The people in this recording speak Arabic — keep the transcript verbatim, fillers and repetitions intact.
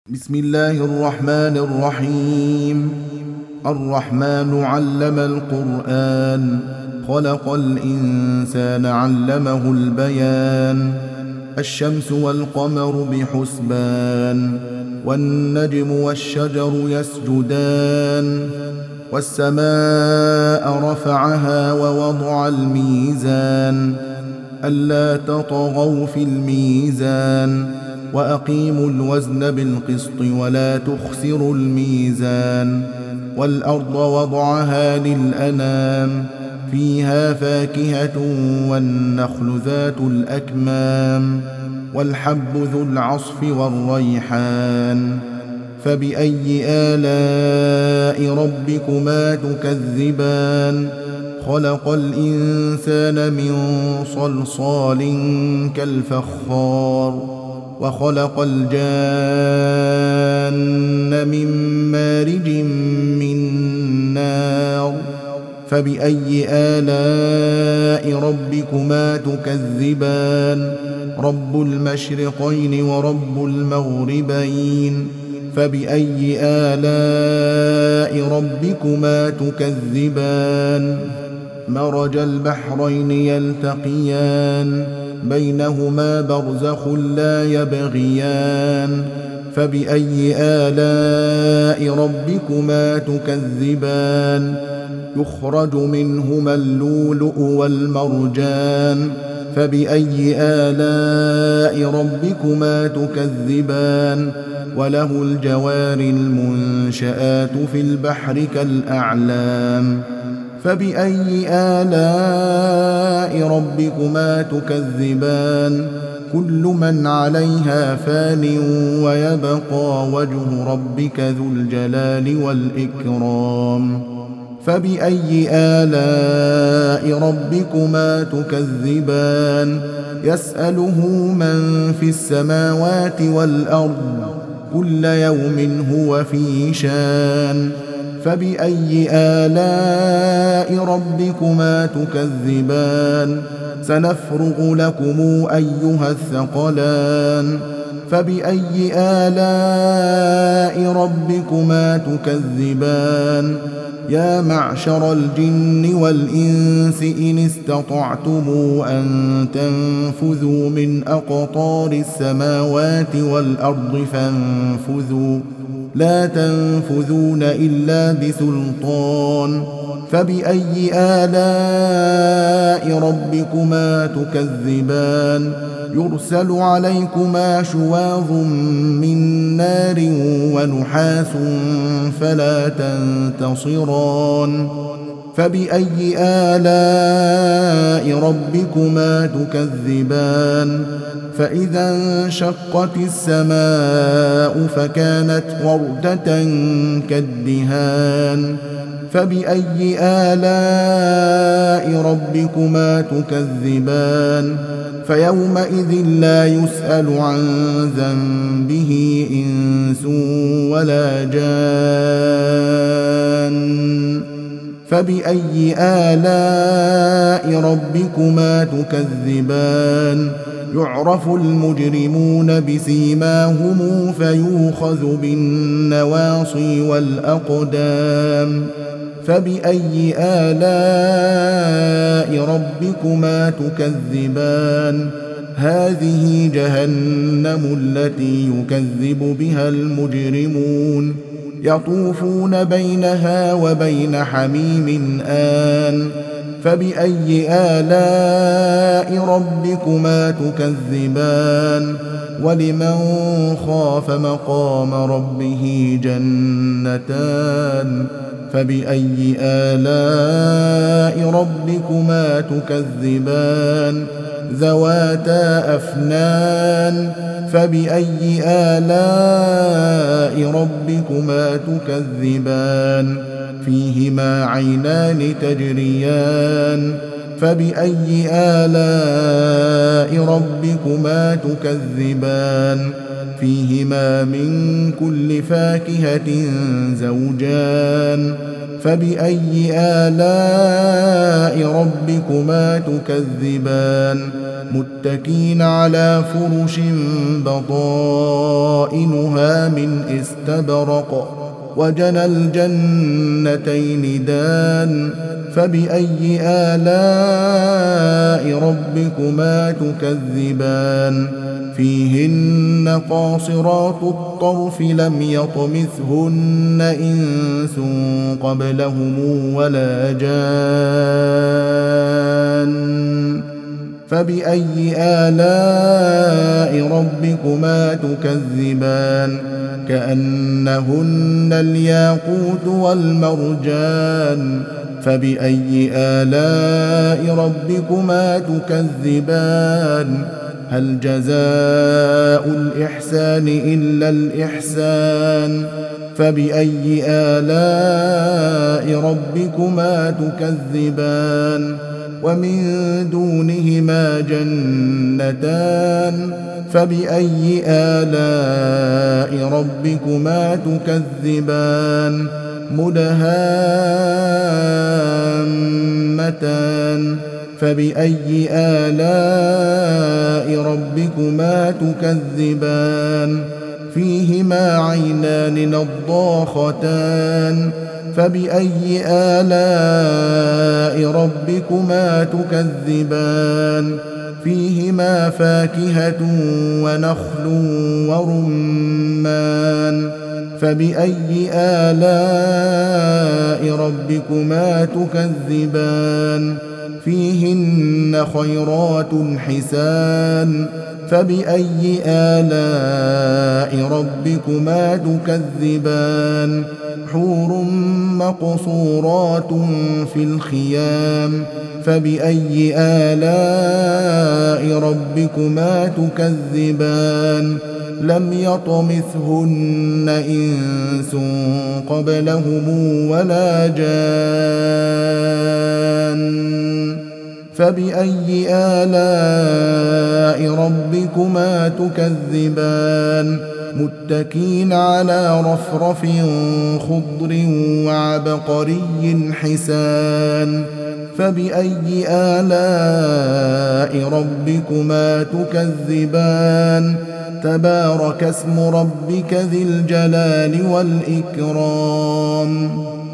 بسم الله الرحمن الرحيم. الرحمن علم القرآن، خلق الإنسان علمه البيان. الشمس والقمر بحسبان، والنجم والشجر يسجدان. والسماء رفعها ووضع الميزان، ألا تطغوا في الميزان، وأقيموا الوزن بالقسط ولا تخسروا الميزان. والأرض وضعها للأنام، فيها فاكهة والنخل ذات الأكمام، والحب ذو العصف والريحان. فبأي آلاء ربكما تكذبان؟ خلق الإنسان من صلصال كالفخار، وخلق الجان من مارج من نار. فبأي آلاء ربكما تكذبان؟ رب المشرقين ورب المغربين. فبأي آلاء ربكما تكذبان؟ مرج البحرين يلتقيان، بينهما برزخ لا يبغيان. فبأي آلاء ربكما تكذبان؟ يخرج منهما اللؤلؤ والمرجان. فبأي آلاء ربكما تكذبان؟ وله الجوار المنشآت في البحر كالأعلام. فبأي آلاء ربكما تكذبان؟ كل من عليها فان، ويبقى وجه ربك ذو الجلال والإكرام. فبأي آلاء ربكما تكذبان؟ يسأله من في السماوات والأرض، كل يوم هو في شان. فبأي آلاء ربكما تكذبان؟ سنفرغ لكم أيها الثقلان. فبأي آلاء ربكما تكذبان؟ يا معشر الجن والإنس إن استطعتم أن تنفذوا من أقطار السماوات والأرض فانفذوا، لا تنفذون إلا بسلطان. فبأي آلاء ربكما تكذبان؟ يرسل عليكما شواظ من نار ونحاس فلا تنتصران. فبأي آلاء ربكما تكذبان؟ فإذا انشقت السماء فكانت وردة كالدهان. فبأي آلاء ربكما تكذبان؟ فيومئذ لا يسأل عن ذنبه إنس ولا جان. فبأي آلاء ربكما تكذبان؟ يعرف المجرمون بسيماهم فيؤخذ بالنواصي والأقدام. فبأي آلاء ربكما تكذبان؟ هذه جهنم التي يكذب بها المجرمون، يطوفون بينها وبين حميم آن. فبأي آلاء ربكما تكذبان؟ ولمن خاف مقام ربه جنتان. فبأي آلاء ربكما تكذبان؟ ذواتا أفنان. فبأي آلاء ربكما تكذبان؟ فيهما عينان تجريان. فبأي آلاء ربكما تكذبان؟ فيهما من كل فاكهة زوجان فبأي آلاء ربكما تكذبان متكين على فرش بطائنها من استبرق وجنى الجنتين دان فبأي آلاء ربكما تكذبان فيهن قاصرات الطرف لم يطمثهن إنس قبلهم ولا جان فبأي آلاء ربكما تكذبان كأنهن الياقوت والمرجان فبأي آلاء ربكما تكذبان هل جزاء الإحسان إلا الإحسان فبأي آلاء ربكما تكذبان ومن دونهما جنتان فبأي آلاء ربكما تكذبان مدهامتان فبأي آلاء ربكما تكذبان فيهما عينان نضاختان فبأي آلاء ربكما تكذبان فيهما فاكهة ونخل ورمان فبأي آلاء ربكما تكذبان فيهن خيرات حسان فبأي آلاء ربكما تكذبان حور مقصورات في الخيام فبأي آلاء ربكما تكذبان لم يطمثهن إنس قبلهم ولا جان فبأي آلاء ربكما تكذبان متكين على رفرف خضر وعبقري حسان فبأي آلاء ربكما تكذبان تبارك اسم ربك ذي الجلال والإكرام